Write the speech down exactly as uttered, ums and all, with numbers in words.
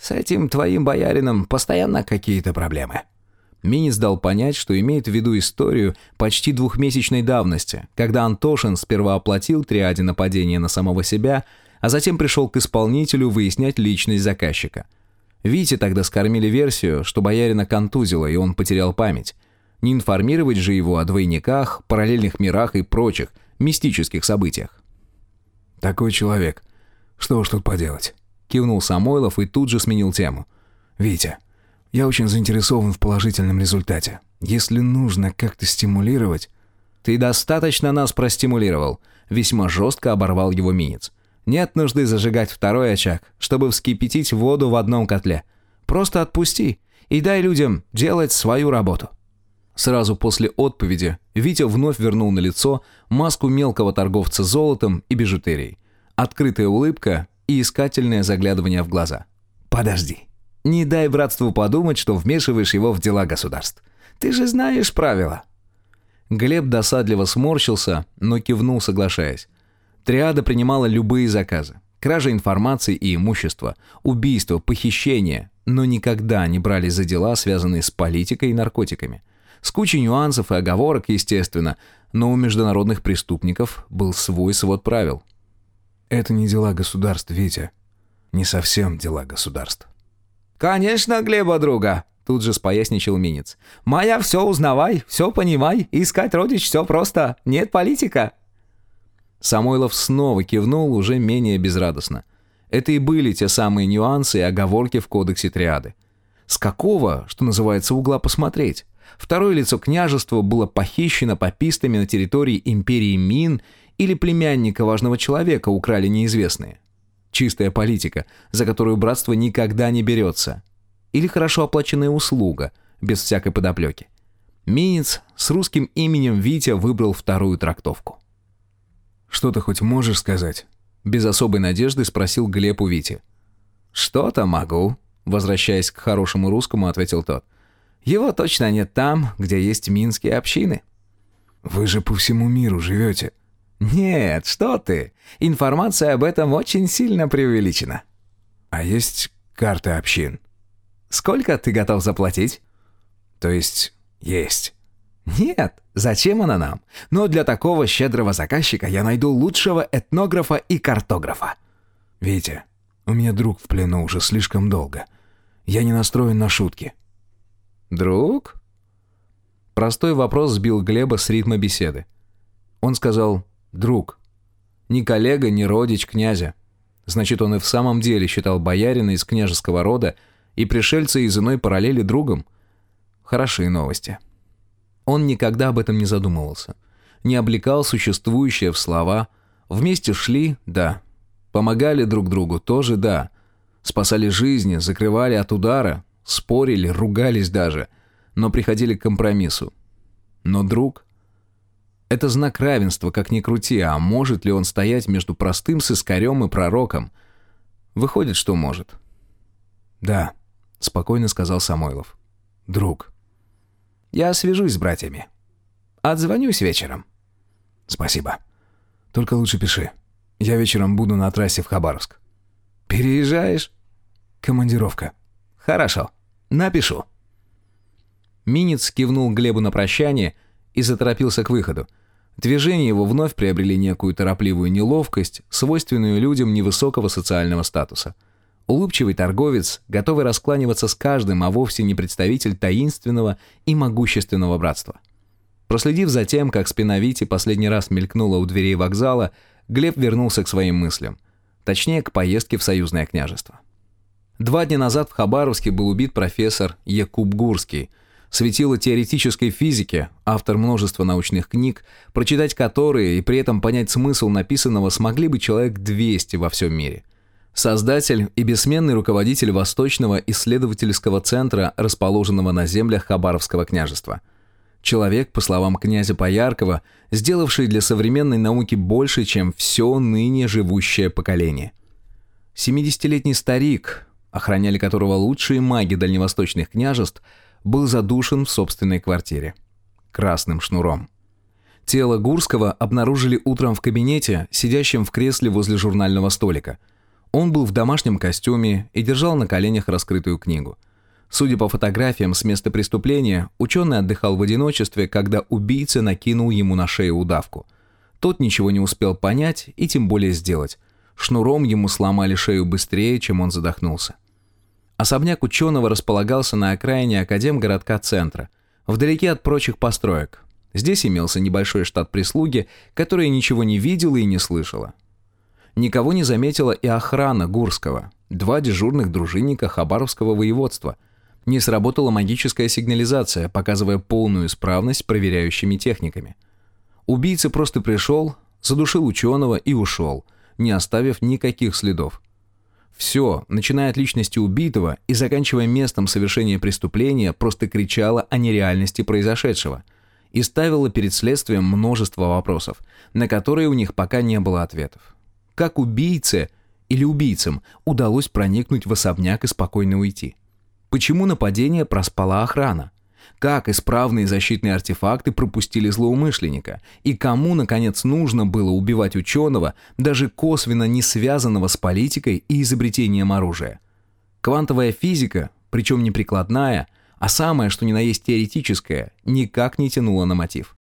С этим твоим боярином постоянно какие-то проблемы». Минец дал понять, что имеет в виду историю почти двухмесячной давности, когда Антошин сперва оплатил триаде нападение на самого себя, а затем пришел к исполнителю выяснять личность заказчика. Вите тогда скормили версию, что боярина контузило, и он потерял память. Не информировать же его о двойниках, параллельных мирах и прочих мистических событиях. «Такой человек. Что уж тут поделать?» — кивнул Самойлов и тут же сменил тему. «Витя, я очень заинтересован в положительном результате. Если нужно как-то стимулировать...» «Ты достаточно нас простимулировал», — весьма жестко оборвал его Минец. «Нет нужды зажигать второй очаг, чтобы вскипятить воду в одном котле. Просто отпусти и дай людям делать свою работу». Сразу после отповеди Витя вновь вернул на лицо маску мелкого торговца золотом и бижутерией. Открытая улыбка и искательное заглядывание в глаза. «Подожди. Не дай братству подумать, что вмешиваешь его в дела государств. Ты же знаешь правила». Глеб досадливо сморщился, но кивнул, соглашаясь. Триада принимала любые заказы. Кража информации и имущества, убийства, похищения, но никогда не брались за дела, связанные с политикой и наркотиками. С кучей нюансов и оговорок, естественно, но у международных преступников был свой свод правил. «Это не дела государств, Витя. Не совсем дела государств». «Конечно, Глеба друга», — тут же споясничал Минец. «Моя все узнавай, все понимай, искать родич все просто, нет политика». Самойлов снова кивнул уже менее безрадостно. Это и были те самые нюансы и оговорки в кодексе триады. С какого, что называется, угла посмотреть? Второе лицо княжества было похищено попистами на территории империи Мин или племянника важного человека украли неизвестные. Чистая политика, за которую братство никогда не берется. Или хорошо оплаченная услуга, без всякой подоплеки. Минец с русским именем Витя выбрал вторую трактовку. «Что ты хоть можешь сказать?» Без особой надежды спросил Глеб у Вити. «Что-то могу», возвращаясь к хорошему русскому, ответил тот. «Его точно нет там, где есть минские общины». «Вы же по всему миру живете». «Нет, что ты. Информация об этом очень сильно преувеличена». «А есть карты общин?» «Сколько ты готов заплатить?» «То есть есть?» «Нет, зачем она нам? Но для такого щедрого заказчика я найду лучшего этнографа и картографа». «Витя, у меня друг в плену уже слишком долго. Я не настроен на шутки». «Друг?» Простой вопрос сбил Глеба с ритма беседы. Он сказал «друг». Ни коллега, ни родич князя. Значит, он и в самом деле считал боярина из княжеского рода и пришельца из иной параллели другом. Хорошие новости. Он никогда об этом не задумывался. Не облекал существующее в слова. Вместе шли, да. Помогали друг другу, тоже да. Спасали жизни, закрывали от удара, спорили, ругались даже, но приходили к компромиссу. Но друг — это знак равенства, как ни крути, а может ли он стоять между простым сыскарем и пророком? Выходит, что может. «Да», — спокойно сказал Самойлов. «Друг». «Я свяжусь с братьями. Отзвонюсь вечером». «Спасибо. Только лучше пиши. Я вечером буду на трассе в Хабаровск». «Переезжаешь?» «Командировка». «Хорошо. Напишу». Минец кивнул Глебу на прощание и заторопился к выходу. Движения его вновь приобрели некую торопливую неловкость, свойственную людям невысокого социального статуса. Улыбчивый торговец, готовый раскланиваться с каждым, а вовсе не представитель таинственного и могущественного братства. Проследив за тем, как спина Вити последний раз мелькнула у дверей вокзала, Глеб вернулся к своим мыслям. Точнее, к поездке в Союзное княжество. Два дня назад в Хабаровске был убит профессор Якуб Гурский, светило теоретической физики, автор множества научных книг, прочитать которые и при этом понять смысл написанного смогли бы человек двести во всем мире. Создатель и бессменный руководитель Восточного исследовательского центра, расположенного на землях Хабаровского княжества. Человек, по словам князя Пояркова, сделавший для современной науки больше, чем все ныне живущее поколение. семидесятилетний старик, охраняли которого лучшие маги дальневосточных княжеств, был задушен в собственной квартире. Красным шнуром. Тело Гурского обнаружили утром в кабинете, сидящем в кресле возле журнального столика. Он был в домашнем костюме и держал на коленях раскрытую книгу. Судя по фотографиям с места преступления, ученый отдыхал в одиночестве, когда убийца накинул ему на шею удавку. Тот ничего не успел понять и тем более сделать. Шнуром ему сломали шею быстрее, чем он задохнулся. Особняк ученого располагался на окраине академгородка центра, вдалеке от прочих построек. Здесь имелся небольшой штат прислуги, которая ничего не видела и не слышала. Никого не заметила и охрана Гурского, два дежурных дружинника Хабаровского воеводства. Не сработала магическая сигнализация, показывая полную исправность проверяющими техниками. Убийца просто пришел, задушил ученого и ушел, не оставив никаких следов. Все, начиная от личности убитого и заканчивая местом совершения преступления, просто кричало о нереальности произошедшего и ставило перед следствием множество вопросов, на которые у них пока не было ответов. Как убийце или убийцам удалось проникнуть в особняк и спокойно уйти? Почему нападение проспала охрана? Как исправные защитные артефакты пропустили злоумышленника? И кому, наконец, нужно было убивать ученого, даже косвенно не связанного с политикой и изобретением оружия? Квантовая физика, причем не прикладная, а самое, что ни на есть теоретическое, никак не тянула на мотив.